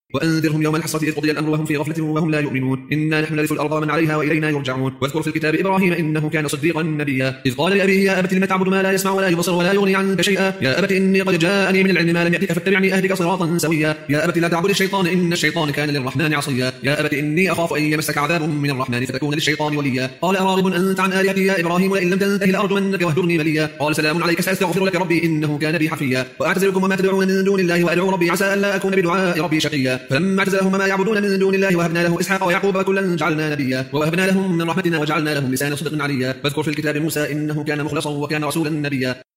وأنذرهم يوم الحسرة إذ قضي الأمر وهم في غفلة وهم لا يؤمنون إنا نحن نرث الأرض ومن عليها وإلينا يرجعون. واذكر في الكتاب إبراهيم إنه كان صديقا نبيا إذ قال لأبيه يا أبت لم تعبد ما لا يسمع ولا يبصر ولا يغني عنك شيئا يا أبت إني قد جاءني من العلم ما لم يأتك فاتبعني أهدك صراطا سويا يا أبت لا تعبد الشيطان إن الشيطان كان للرحمن عصيا يا أبت إني أخاف أن يمسك عذاب من الرحمن فتكون للشيطان وليا قال أراغب أنت عن آلهتي يا إبراهيم ولئن لم تنته لأرجمنك واهجرني مليا قال سلام عليك سأستغفر لك ربي إنه كان بي حفيا وأعتزلكم وما تدعون من دون الله وأدعو ربي عسى ألا أكون بدعاء ربي شقيا فلما اعتزلهم ما يعبدون من دون الله وهبنا له إسحاق ويعقوب وكلا جعلنا نبيا ووهبنا لهم من رحمتنا وجعلنا لهم لسان صدق عليا. واذكر في الكتاب موسى إنه كان مخلصا وكان رسولا نبيا.